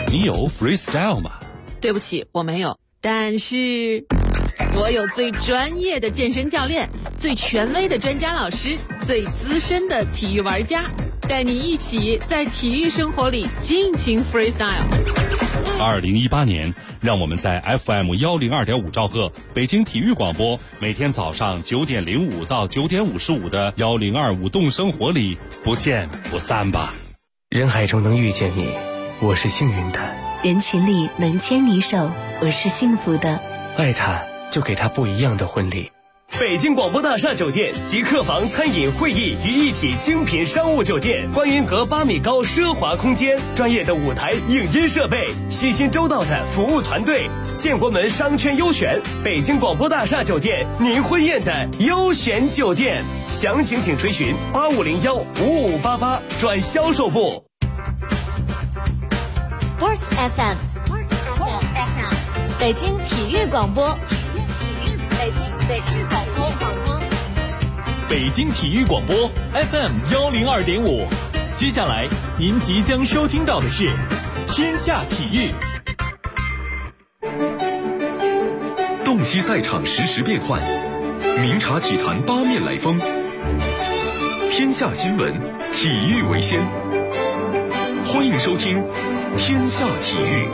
你有 freestyle 吗？ 对不起，我没有，但是我有最专业的健身教练，最权威的专家老师，最资深的体育玩家，带你一起在体育生活里尽情 freestyle。 2018年，让我们在 FM 102.5兆赫北京体育广播，每天早上9点05到9点55的102舞动生活里不见不散吧。 人海中能遇见你，我是幸运的； 人群里能牵你手，我是幸福的。 爱他，就给他不一样的婚礼。 北京广播大厦酒店集客房、餐饮、会议于一体精品商务酒店，观云阁8米高奢华空间，专业的舞台影音设备，细心周到的服务团队，建国门商圈优选，北京广播大厦酒店，您婚宴的优选酒店。详情请垂询8501-5588转销售部。 Sports FM， 北京体育广播，北京广播， 北京体育广播 FM 102.5。接下来您即将收听到的是天下体育。 洞悉赛场实时变幻，明察体坛八面来风。天下新闻，体育为先。欢迎收听天下体育。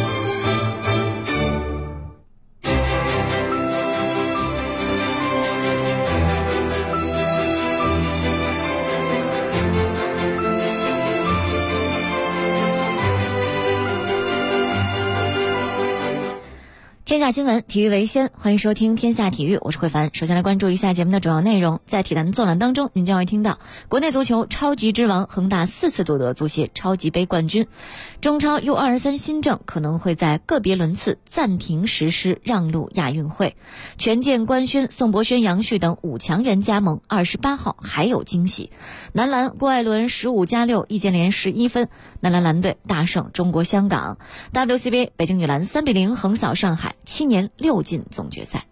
天下新闻，体育为先，欢迎收听天下体育，我是慧凡。首先来关注一下节目的主要内容。在体坛纵览当中，您将会听到国内足球超级之王恒大4次夺得足协超级杯冠军，中超 U23 新政可能会在个别轮次暂停实施，让路亚运会。权健、官宣、宋博轩、杨旭等5强援加盟，28号还有惊喜。男篮郭艾伦15+6，易建联11分，男篮蓝队大胜中国香港。WCBA 北京女篮3比0横扫上海，7年6进总决赛。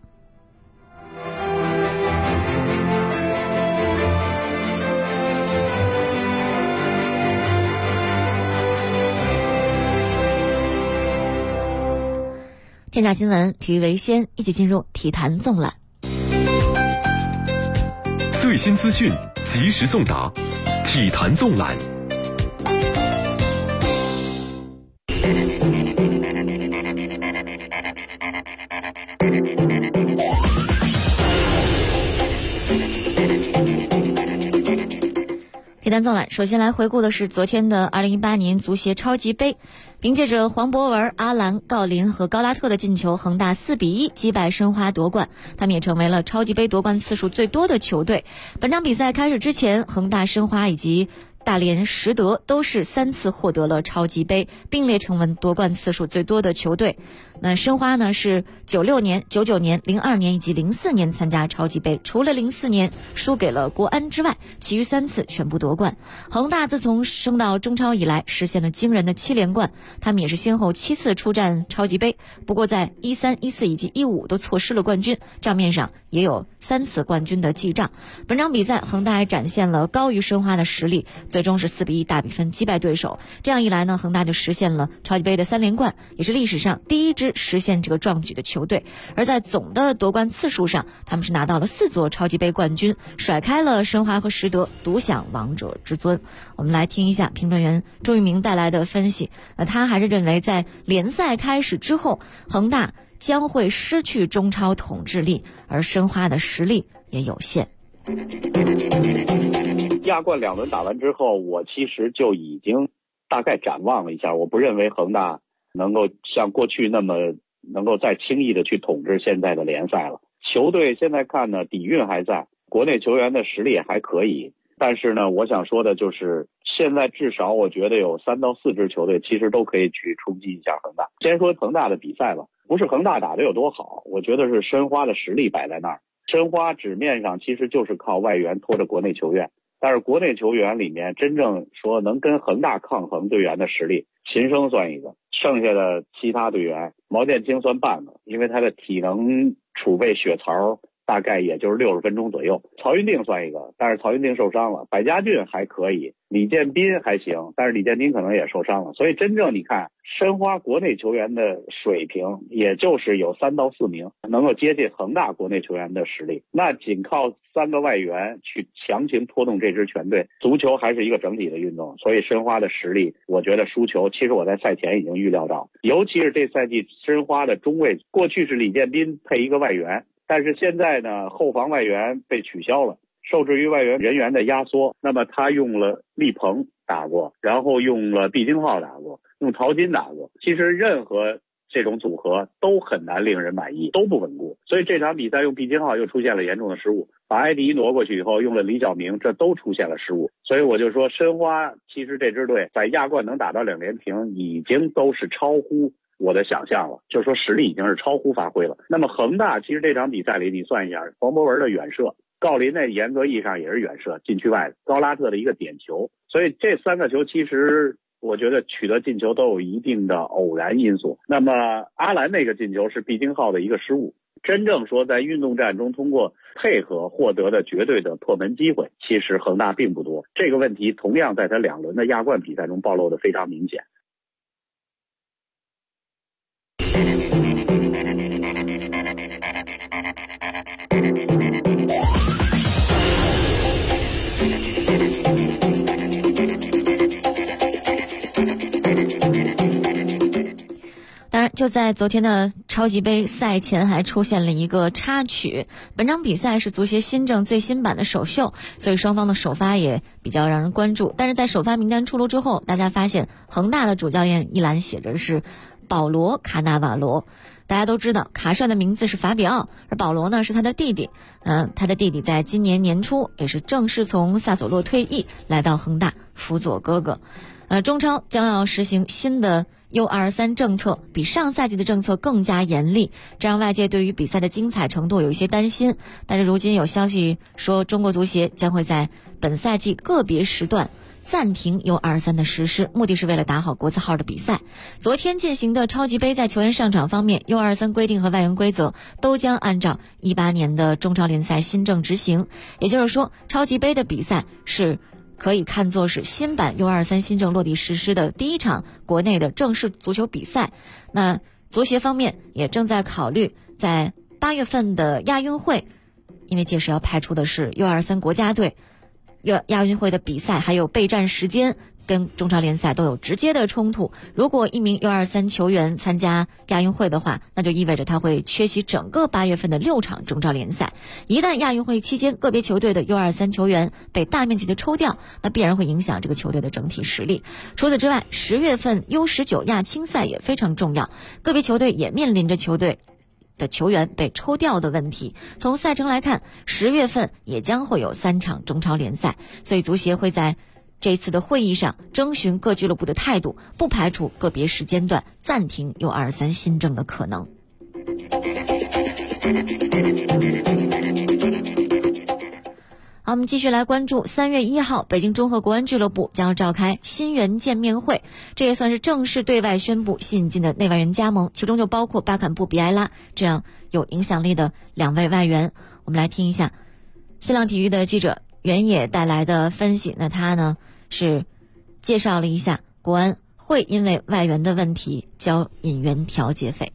天下新闻，体育为先，一起进入体坛纵览。 最新资讯，及时送达，体坛纵览。 体坛纵览，首先来回顾的是昨天的2018年足协超级杯，凭借着黄博文、阿兰、郜林和高拉特的进球，恒大4比1击败申花夺冠，他们也成为了超级杯夺冠次数最多的球队。本场比赛开始之前，恒大、申花以及大连实德都是3次获得了超级杯，并列成为夺冠次数最多的球队。那申花呢是96年、99年、02年以及04年参加超级杯，除了04年输给了国安之外，其余3次全部夺冠。恒大自从升到中超以来，实现了惊人的7连冠，他们也是先后7次出战超级杯，不过在13、14以及15都错失了冠军，账面上也有3次冠军的记账。本场比赛恒大还展现了高于申花的实力，最终是4比1大比分击败对手。这样一来呢，恒大就实现了超级杯的3连冠，也是历史上第一支实现这个壮举的球队。而在总的夺冠次数上，他们是拿到了4座超级杯冠军，甩开了申花和实德，独享王者之尊。我们来听一下评论员朱玉明带来的分析。他还是认为在联赛开始之后，恒大将会失去中超统治力，而申花的实力也有限。 亚冠2轮打完之后，我其实就已经大概展望了一下，我不认为恒大能够像过去那么能够再轻易的去统治现在的联赛了。球队现在看呢，底蕴还在，国内球员的实力也还可以，但是呢，我想说的就是现在至少我觉得有3到4支球队其实都可以去冲击一下恒大。先说恒大的比赛吧，不是恒大打得有多好，我觉得是申花的实力摆在那儿。申花纸面上其实就是靠外援拖着国内球员，但是国内球员里面真正说能跟恒大抗衡队员的实力，秦升算一个，剩下的其他队员毛剑卿算半个，因为他的体能储备血槽大概也就是60分钟左右。曹云定算一个，但是曹云定受伤了，百家俊还可以，李建斌还行，但是李建斌可能也受伤了。所以真正你看申花国内球员的水平，也就是有3到4名能够接近恒大国内球员的实力，那仅靠3个外援去强行拖动这支全队。足球还是一个整体的运动，所以申花的实力我觉得输球，其实我在赛前已经预料到，尤其是这赛季申花的中卫过去是李建斌配一个外援，但是现在呢后防外援被取消了，受制于外援人员的压缩，那么他用了力鹏打过，然后用了毕京浩打过，用陶金打过，其实任何这种组合都很难令人满意，都不稳固。所以这场比赛用毕京浩又出现了严重的失误，把埃迪挪过去以后用了李晓明，这都出现了失误。所以我就说申花其实这支队在亚冠能打到2连平已经都是超乎我的想象了，就是说实力已经是超乎发挥了。那么恒大其实这场比赛里你算一下，黄博文的远射，郜林那严格意义上也是远射禁区外的，高拉特的一个点球，所以这3个球其实我觉得取得进球都有一定的偶然因素。那么阿兰那个进球是毕京浩的一个失误，真正说在运动战中通过配合获得的绝对的破门机会，其实恒大并不多。这个问题同样在他2轮的亚冠比赛中暴露的非常明显。 当然，就在昨天的超级杯赛前还出现了一个插曲。本场比赛是足协新政最新版的首秀，所以双方的首发也比较让人关注。但是在首发名单出炉之后，大家发现恒大的主教练一栏写着是保罗·卡纳瓦罗。大家都知道卡帅的名字是法比奥，而保罗呢是他的弟弟。他的弟弟在今年年初也是正式从萨索洛退役，来到恒大辅佐哥哥。中超将要实行新的U23政策，比上赛季的政策更加严厉，这让外界对于比赛的精彩程度有一些担心。但是如今有消息说，中国足协将会在本赛季个别时段暂停 U23 的实施，目的是为了打好国字号的比赛。昨天进行的超级杯在球员上场方面， U23 规定和外援规则都将按照18年的中超联赛新政执行，也就是说超级杯的比赛是可以看作是新版 U23 新政落地实施的第一场国内的正式足球比赛。那足协方面也正在考虑在8月份的亚运会，因为届时要派出的是 U23 国家队，亚运会的比赛还有备战时间跟中超联赛都有直接的冲突。如果一名 U23 球员参加亚运会的话，那就意味着他会缺席整个8月份的6场中超联赛。一旦亚运会期间个别球队的 U23 球员被大面积的抽调，那必然会影响这个球队的整体实力。除此之外，10月份 U19 亚青赛也非常重要，个别球队也面临着球队的球员被抽调的问题。从赛程来看，10月份也将会有3场中超联赛，所以足协会在这次的会议上征询各俱乐部的态度，不排除个别时间段暂停 U23 新政的可能。好，我们继续来关注3月1号北京中赫国安俱乐部将要召开新援见面会，这也算是正式对外宣布新引进的内外援加盟，其中就包括巴坎布、比埃拉这样有影响力的2位外援。我们来听一下新浪体育的记者袁野带来的分析。那他呢是介绍了一下国安会因为外援的问题交引援调节费。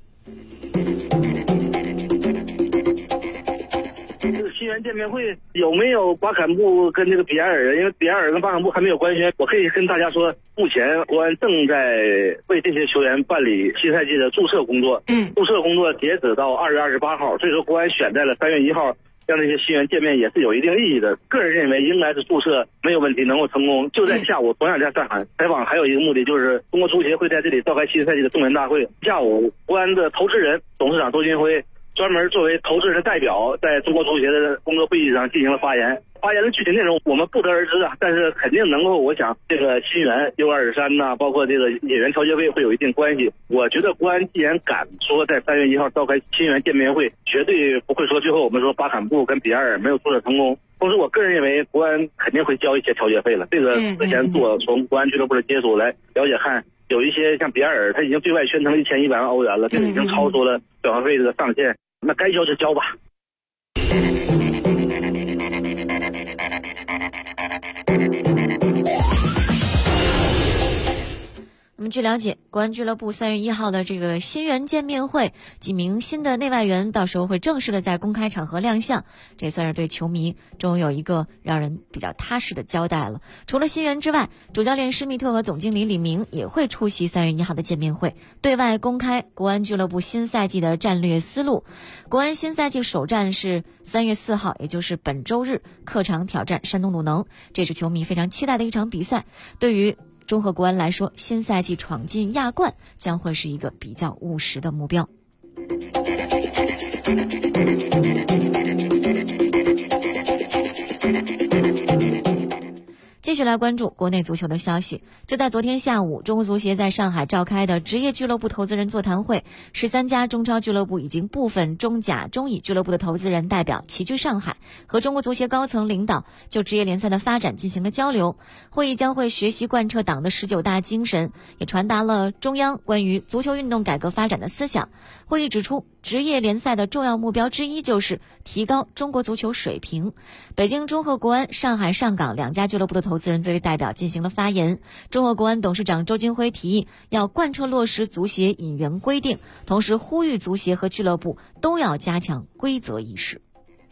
新援见面会有没有巴坎布跟这个比埃尔？因为比埃尔跟巴坎布还没有官宣，我可以跟大家说，目前国安正在为这些球员办理新赛季的注册工作。注册工作截止到2月28号，所以说国安选在了3月1号让这些新援见面也是有一定意义的。个人认为应该是注册没有问题，能够成功。就在下午，同样在上海采访，还有一个目的就是中国足协会在这里召开新赛季的动员大会。下午，国安的投资人董事长周金辉专门作为投资人代表，在中国足协的工作会议上进行了发言。发言的具体内容我们不得而知啊，但是肯定能够，我想这个新援 U23 呐，包括这个引援调节费会有一定关系。我觉得国安既然敢说在3月1号召开新援见面会，绝对不会说最后我们说巴坎布跟比埃尔没有注册成功。同时，我个人认为国安肯定会交一些调节费了。这个之前做从国安俱乐部的接触来了解看，有一些像比埃尔，他已经对外宣称1100万欧元了，这个已经超出了转会费这个上限。那该交就交吧。 我们据了解，国安俱乐部3月1号的这个新员见面会，几名新的内外援到时候会正式的在公开场合亮相，这也算是对球迷终于有一个让人比较踏实的交代了。除了新员之外，主教练施密特和总经理李明也会出席3月1号的见面会，对外公开国安俱乐部新赛季的战略思路。国安新赛季首战是3月4号，也就是本周日，客场挑战山东鲁能，这是球迷非常期待的一场比赛。对于中赫国安来说，新赛季闯进亚冠将会是一个比较务实的目标。继续来关注国内足球的消息。就在昨天下午，中国足协在上海召开的职业俱乐部投资人座谈会，13家中超俱乐部以及部分中甲、中乙俱乐部的投资人代表齐聚上海，和中国足协高层领导就职业联赛的发展进行了交流。会议将会学习贯彻党的19大精神，也传达了中央关于足球运动改革发展的思想。会议指出，职业联赛的重要目标之一就是提高中国足球水平。北京中赫国安、上海上港2家俱乐部的投资人作为代表进行了发言。中赫国安董事长周金辉提议要贯彻落实足协引援规定，同时呼吁足协和俱乐部都要加强规则意识。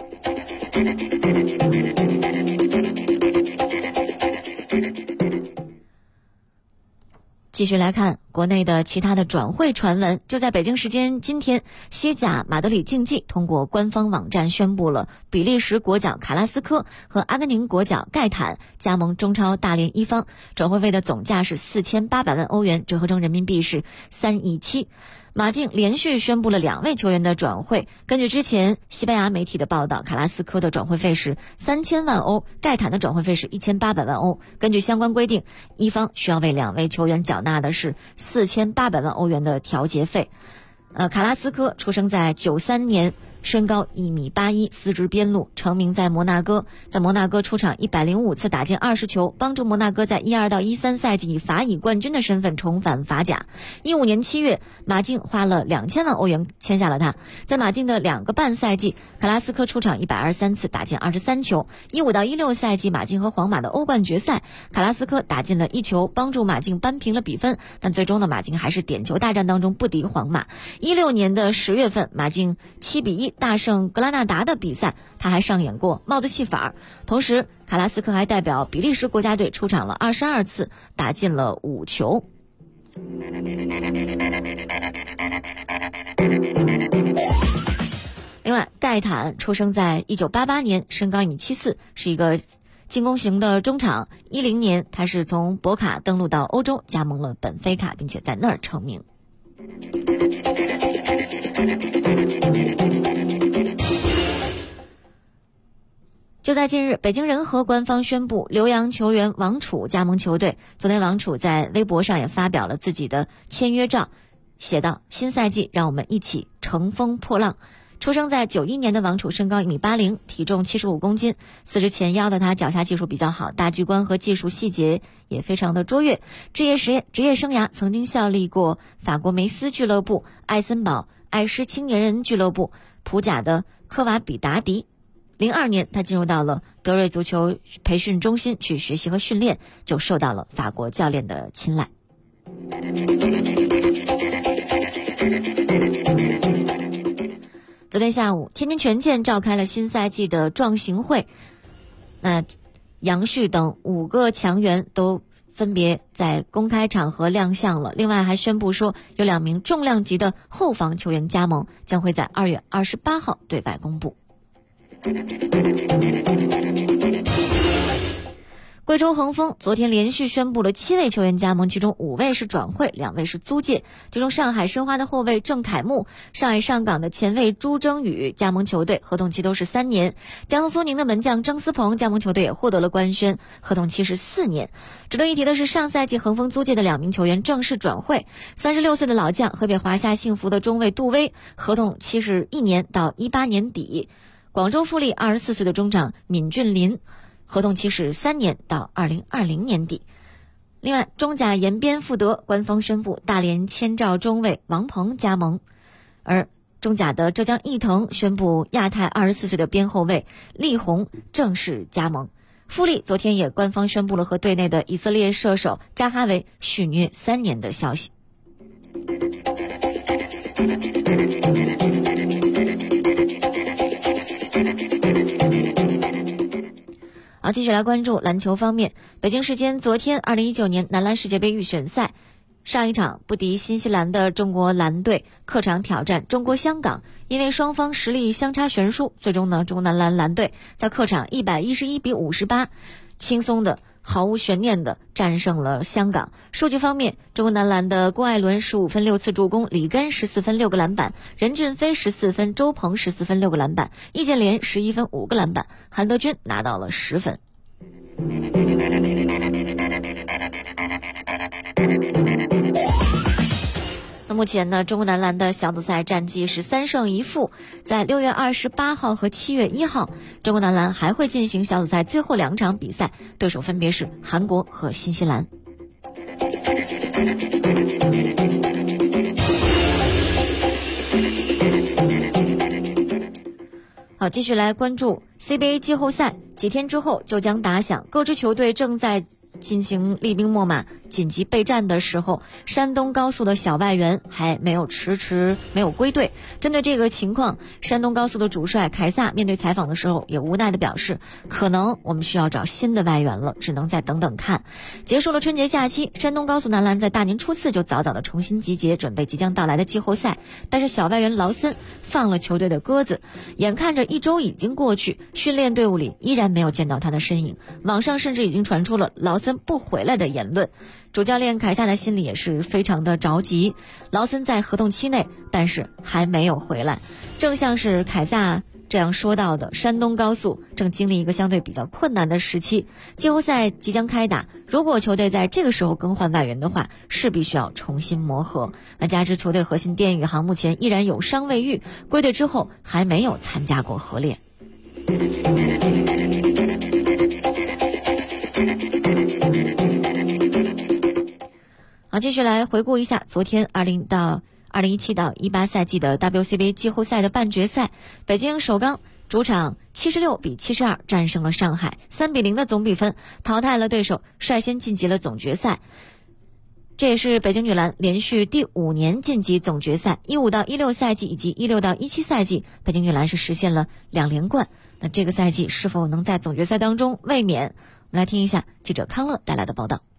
继续来看国内的其他的转会传闻。就在北京时间今天，西甲马德里竞技通过官方网站宣布了比利时国脚卡拉斯科和阿根廷国脚盖坦加盟中超大连一方，转会费的总价是4800万欧元，折合成人民币是3亿7。马竞连续宣布了2位球员的转会。根据之前西班牙媒体的报道，卡拉斯科的转会费是3000万欧，盖坦的转会费是1800万欧。根据相关规定，一方需要为2位球员缴纳的是4800万欧元的调节费。卡拉斯科出生在93年，身高1.81米，四肢边路，成名在摩纳哥。在摩纳哥出场105次，打进20球，帮助摩纳哥在12到13赛季以法乙冠军的身份重返法甲。15年7月，马竞花了2000万欧元签下了他。在马竞的2个半赛季，卡拉斯科出场123次，打进23球。15到16赛季，马竞和皇马的欧冠决赛，卡拉斯科打进了1球，帮助马竞扳平了比分。但最终呢，马竞还是点球大战当中不敌皇马。16年的10月份，马竞7-1大胜格拉纳达的比赛，他还上演过帽子戏法。同时，卡拉斯科还代表比利时国家队出场了22次，打进了5球。另外，盖坦出生在1988年，身高1.74米，是一个进攻型的中场。10年，他是从博卡登陆到欧洲，加盟了本菲卡，并且在那儿成名。就在近日，北京人和官方宣布留洋球员王楚加盟球队。昨天，王楚在微博上也发表了自己的签约照，写道：新赛季让我们一起乘风破浪。出生在91年的王楚身高1.80米，体重75公斤，四肢前腰的他脚下技术比较好，大局观和技术细节也非常的卓越。职业生涯曾经效力过法国梅斯俱乐部、艾森堡爱狮青年人俱乐部、普甲的科瓦比达迪。02年，他进入到了德瑞足球培训中心去学习和训练，就受到了法国教练的青睐。昨天下午，天津权健召开了新赛季的壮行会，那杨旭等5个强援都分别在公开场合亮相了。另外还宣布说，有2名重量级的后防球员加盟，将会在2月28号对外公布。贵州恒丰昨天连续宣布了7位球员加盟，其中5位是转会，2位是租借。其中上海申花的后卫郑凯木、上海上港的前卫朱征宇加盟球队，合同期都是3年。江苏苏宁的门将张思鹏加盟球队也获得了官宣，合同期是4年。值得一提的是，上赛季恒丰租借的2名球员正式转会。36岁的老将河北华夏幸福的中卫杜威，合同期是1年到18年底。广州富力24岁的中场闵俊林，合同期是3年到2020年底。另外，中甲延边富德官方宣布大连千兆中卫王鹏加盟，而中甲的浙江毅腾宣布亚太24岁的边后卫力宏正式加盟。富力昨天也官方宣布了和队内的以色列射手扎哈维续约3年的消息。好，继续来关注篮球方面。北京时间昨天2019年男篮世界杯预选赛上一场不敌新西兰的中国篮队客场挑战中国香港，因为双方实力相差悬殊，最终呢，中国男篮篮队在客场111-58轻松的毫无悬念的战胜了香港。数据方面，中国男篮的郭艾伦15分6次助攻，李根14分6个篮板，任骏飞14分，周鹏14分6个篮板，易建联11分5个篮板，韩德君拿到了10分。那目前呢，中国男篮的小组赛战绩是3胜1负，在6月28号和7月1号，中国男篮还会进行小组赛最后2场比赛，对手分别是韩国和新西兰。好，继续来关注 CBA 季后赛，几天之后就将打响，各支球队正在进行厉兵秣马紧急备战的时候，山东高速的小外援还没有没有归队。针对这个情况，山东高速的主帅凯撒面对采访的时候也无奈地表示，可能我们需要找新的外援了，只能再等等看。结束了春节假期，山东高速男篮在大年初4就早早的重新集结，准备即将到来的季后赛。但是小外援劳森放了球队的鸽子，眼看着1周已经过去，训练队伍里依然没有见到他的身影，网上甚至已经传出了劳森不回来的言论。主教练凯撒的心里也是非常的着急，劳森在合同期内，但是还没有回来。正像是凯撒这样说到的，山东高速正经历一个相对比较困难的时期，季后赛即将开打，如果球队在这个时候更换外援的话，势必需要重新磨合。那加之球队核心电宇航目前依然有伤未愈，归队之后还没有参加过合练。好，继续来回顾一下昨天2017到18赛季的 WCBA 季后赛的半决赛，北京首钢主场76-72战胜了上海，3-0的总比分淘汰了对手，率先晋级了总决赛。这也是北京女篮连续第5年晋级总决赛，15到16赛季以及16到17赛季，北京女篮是实现了2连冠。那这个赛季是否能在总决赛当中卫冕？我们来听一下记者康乐带来的报道。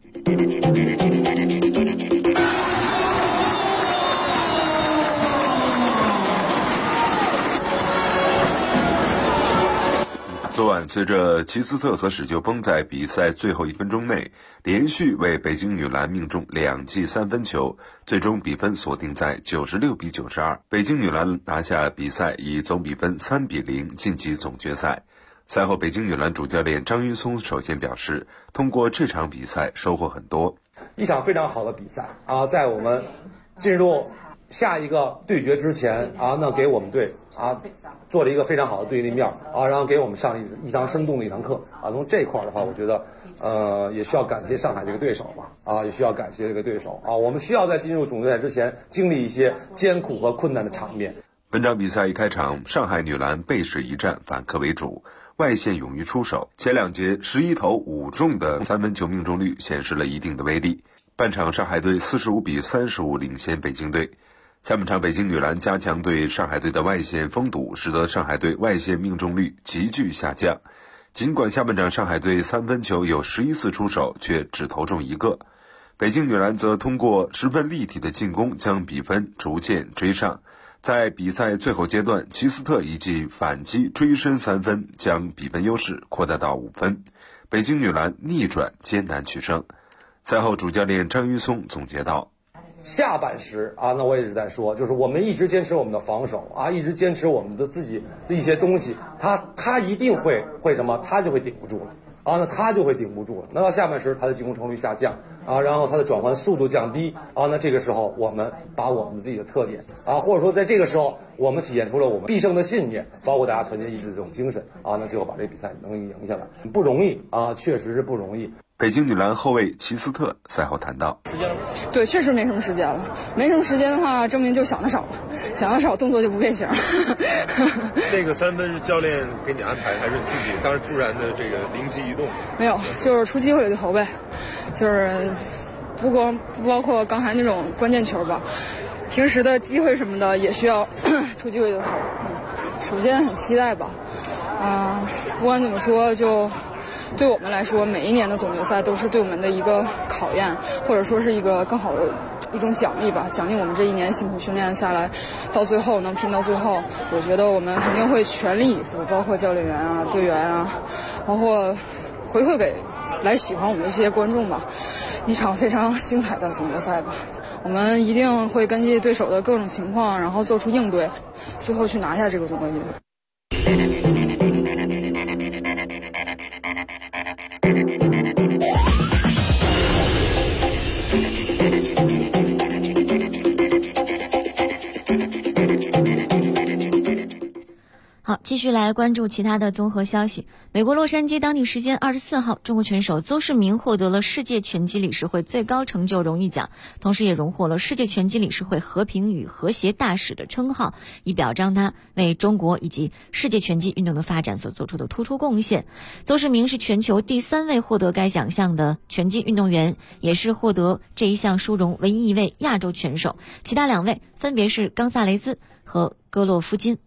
昨晚，随着齐斯特和史旧崩在比赛最后1分钟内连续为北京女篮命中2记3分球，最终比分锁定在96-92，北京女篮拿下比赛，以总比分3-0晋级总决赛。赛后，北京女篮主教练张云松首先表示，通过这场比赛收获很多， 一场非常好的比赛啊，在我们进入下一个对决之前啊，那给我们队啊做了一个非常好的对立面啊，然后给我们上了一堂生动的一堂课啊。从这块的话，我觉得也需要感谢上海这个对手吧啊，也需要感谢这个对手啊。我们需要在进入总决赛之前经历一些艰苦和困难的场面。 本场比赛一开场，上海女篮背水一战，反客为主，外线勇于出手，前2节11投5中的3分球命中率显示了一定的威力。半场上海队45-35领先北京队。下半场北京女篮加强对上海队的外线封堵，使得上海队外线命中率急剧下降。尽管下半场上海队3分球有11次出手，却只投中1个。北京女篮则通过十分立体的进攻将比分逐渐追上。在比赛最后阶段，齐斯特一记反击追身3分，将比分优势扩大到5分。北京女篮逆转艰难取胜。赛后主教练张云松总结道， 下半时啊，那我也一直在说，就是我们一直坚持我们的防守啊，一直坚持我们的自己的一些东西，他一定会什么，他就会顶不住了啊，那他就会顶不住了。那到下半时，他的进攻成功率下降啊，然后他的转换速度降低啊，那这个时候我们把我们自己的特点啊，或者说在这个时候我们体现出了我们必胜的信念，包括大家团结一致的这种精神啊，那最后把这个比赛能赢下来，不容易啊，确实是不容易。 北京女篮后卫齐斯特赛后谈到： 对，确实没什么时间了。没什么时间的话，证明就想得少了，想得少，动作就不变形。 那个3分是教练给你安排，还是你自己当时突然的这个灵机一动？ 没有，就是出机会就投呗，就是不包括刚才那种关键球吧，平时的机会什么的也需要出机会就投。首先很期待吧，不管怎么说，就对我们来说，每一年的总决赛都是对我们的一个考验，或者说是一个更好的一种奖励吧，奖励我们这一年辛苦训练下来，到最后能拼到最后，我觉得我们肯定会全力以赴，包括教练员啊、队员啊，包括回馈给来喜欢我们的这些观众吧，一场非常精彩的总决赛吧。我们一定会根据对手的各种情况，然后做出应对，最后去拿下这个总冠军。 好，继续来关注其他的综合消息。美国洛杉矶当地时间24号，中国拳手邹市明获得了世界拳击理事会最高成就荣誉奖，同时也荣获了世界拳击理事会和平与和谐大使的称号，以表彰他为中国以及世界拳击运动的发展所做出的突出贡献。邹市明是全球第3位获得该奖项的拳击运动员，也是获得这一项殊荣唯一一位亚洲拳手，其他2位分别是冈萨雷斯和戈洛夫金。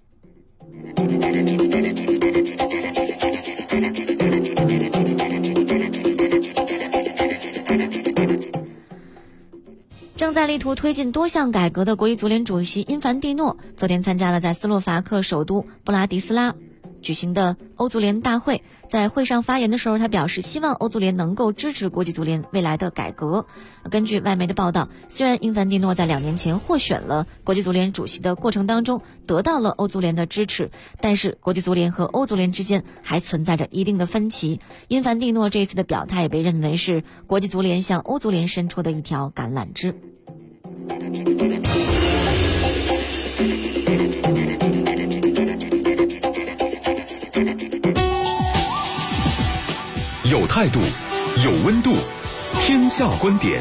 正在力图推进多项改革的国际足联主席因凡蒂诺昨天参加了在斯洛伐克首都布拉迪斯拉举行的欧足联大会，在会上发言的时候，他表示希望欧足联能够支持国际足联未来的改革。根据外媒的报道，虽然因凡蒂诺在2年前获选了国际足联主席的过程当中得到了欧足联的支持，但是国际足联和欧足联之间还存在着一定的分歧。因凡蒂诺这次的表态也被认为是国际足联向欧足联伸出的一条橄榄枝。 有态度，有温度，天下观点。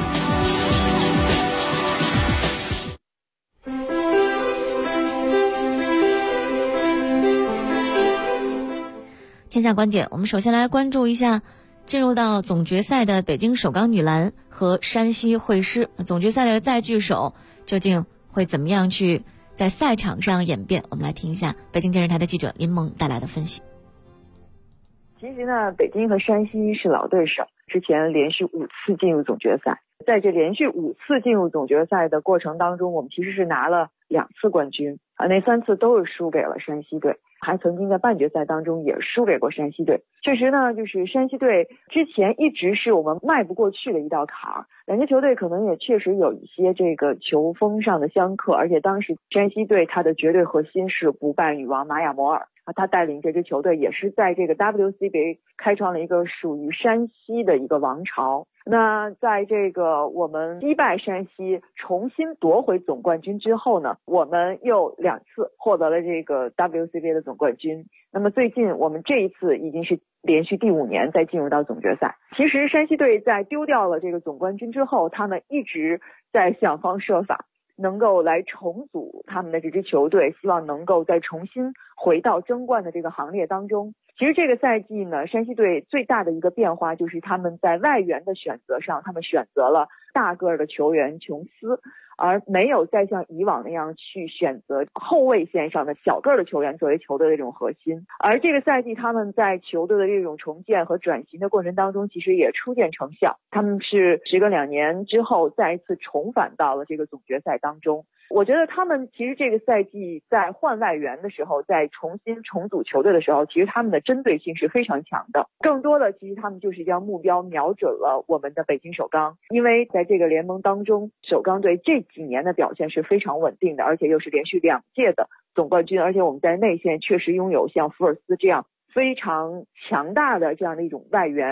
天下观点，我们首先来关注一下进入到总决赛的北京首钢女篮和山西会师。总决赛的再聚首究竟会怎么样去在赛场上演变？我们来听一下北京电视台的记者林萌带来的分析。 其实呢，北京和山西是老对手，之前连续5次进入总决赛。在这连续5次进入总决赛的过程当中，我们其实是拿了2次冠军那3次都是输给了山西队，还曾经在半决赛当中也输给过山西队。确实呢，就是山西队之前一直是我们迈不过去的一道坎儿，两支球队可能也确实有一些这个球风上的相克，而且当时山西队他的绝对核心是不败女王玛雅摩尔，他带领这支球队也是在这个 WCBA 开创了一个属于山西的一个王朝。那在这个我们击败山西重新夺回总冠军之后呢，我们又2次获得了这个 WCBA 的总冠军。那么最近我们这一次已经是连续第5年再进入到总决赛。其实山西队在丢掉了这个总冠军之后，他们一直在想方设法能够来重组他们的这支球队，希望能够再重新回到争冠的这个行列当中。其实这个赛季呢，山西队最大的一个变化就是他们在外援的选择上，他们选择了大个的球员琼斯，而没有再像以往那样去选择后卫线上的小个的球员作为球队的这种核心。而这个赛季他们在球队的这种重建和转型的过程当中，其实也初见成效。他们是时隔2年之后再一次重返到了这个总决赛当中。我觉得他们其实这个赛季在换外援的时候，在重新重组球队的时候，其实他们的针对性是非常强的。更多的其实他们就是将目标瞄准了我们的北京首钢，因为在这个联盟当中，首钢队这几年的表现是非常稳定的，而且又是连续2届的总冠军，而且我们在内线确实拥有像福尔斯这样非常强大的这样的一种外援，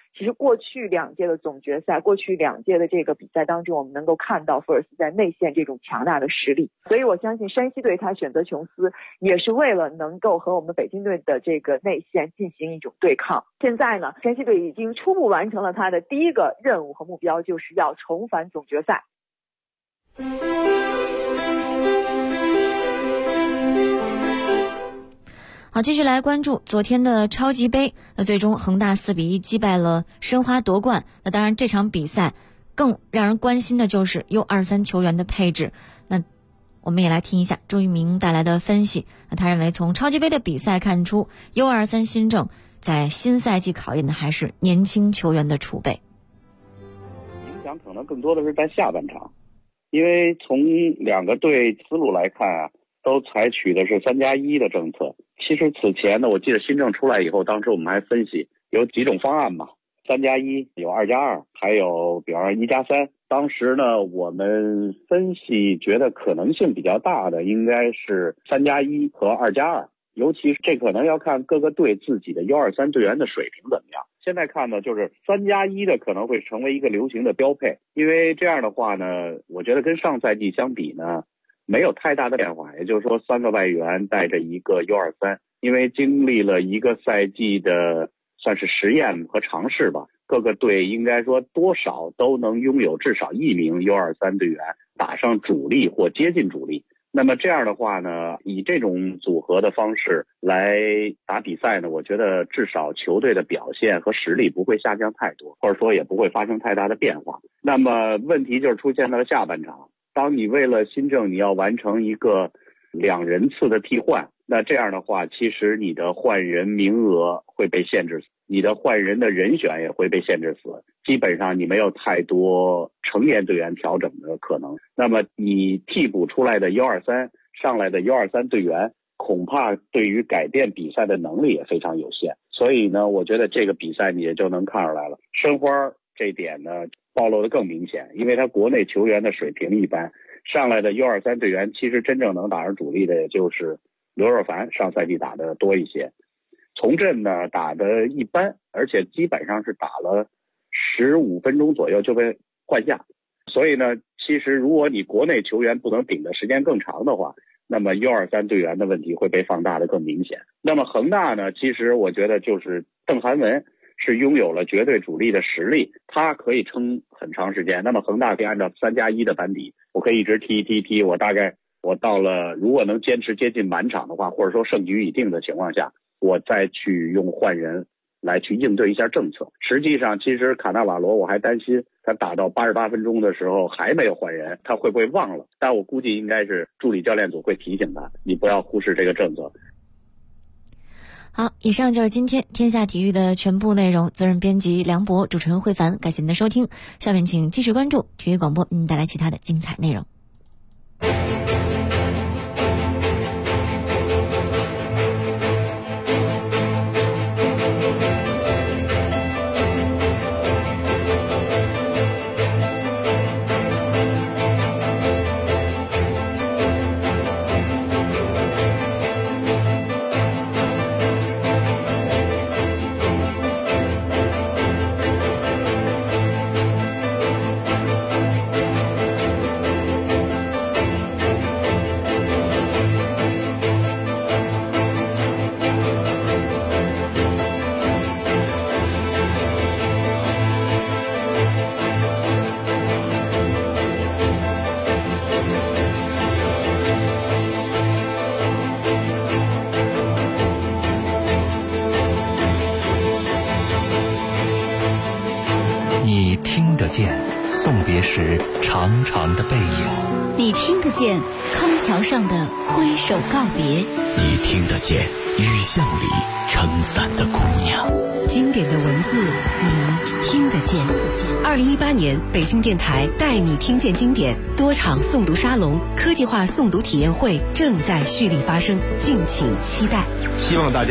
其实过去2届的总决赛，过去2届的这个比赛当中，我们能够看到福尔斯在内线这种强大的实力。所以我相信山西队他选择琼斯也是为了能够和我们北京队的这个内线进行一种对抗。现在呢，山西队已经初步完成了他的第一个任务和目标，就是要重返总决赛。 好，继续来关注昨天的超级杯。最终恒大4比1击败了申花夺冠。那当然，这场比赛更让人关心的就是 U23 球员的配置。那我们也来听一下周一鸣带来的分析。那他认为，从超级杯的比赛看出 U23 新政在新赛季考验的还是年轻球员的储备。 影响可能更多的是在下半场，因为从2个队思路来看啊，都采取的是3+1的政策。其实此前呢，我记得新政出来以后，当时我们还分析有几种方案嘛，3+1，有2+2，还有比方说1+3。当时呢，我们分析觉得可能性比较大的应该是3+1和2+2，尤其是这可能要看各个队自己的U23队员的水平怎么样。现在看呢，就是3+1的可能会成为一个流行的标配，因为这样的话呢，我觉得跟上赛季相比呢，没有太大的变化，也就是说3个外援带着一个 U23， 因为经历了一个赛季的算是实验和尝试吧，各个队应该说多少都能拥有至少1名 U23 队员打上主力或接近主力。那么这样的话呢，以这种组合的方式来打比赛呢，我觉得至少球队的表现和实力不会下降太多，或者说也不会发生太大的变化。那么问题就是出现在了下半场，当你为了新政你要完成一个2人次的替换，那这样的话其实你的换人名额会被限制死，你的换人的人选也会被限制死，基本上你没有太多成年队员调整的可能。那么你替补出来的 U23 上来的 U23 队员恐怕对于改变比赛的能力也非常有限。所以呢，我觉得这个比赛你也就能看出来了，申花这一点呢暴露的更明显，因为他国内球员的水平一般，上来的 U23 队员其实真正能打上主力的也就是刘若凡，上赛季打的多一些，从振呢打的一般，而且基本上是打了15分钟左右就被换下。所以呢，其实如果你国内球员不能顶的时间更长的话，那么 U23 队员的问题会被放大的更明显。那么恒大呢，其实我觉得就是邓涵文是拥有了绝对主力的实力，他可以撑很长时间。那么恒大可以按照3+1的班底，我可以一直踢，我大概我到了如果能坚持接近满场的话，或者说胜局已定的情况下，我再去用换人来去应对一下政策。实际上其实卡纳瓦罗我还担心他打到88分钟的时候还没有换人，他会不会忘了，但我估计应该是助理教练组会提醒他，你不要忽视这个政策。 好，以上就是今天天下体育的全部内容，责任编辑梁博，主持人慧凡，感谢您的收听。下面请继续关注体育广播，带来其他的精彩内容。 你听得见送别时长长的背影， 你听得见康桥上的挥手告别， 你听得见雨巷里撑伞的姑娘。 经典的文字你听得见。2018年北京电台带你听见经典多场诵读沙龙、科技化诵读体验会正在蓄力发生，敬请期待。 希望大家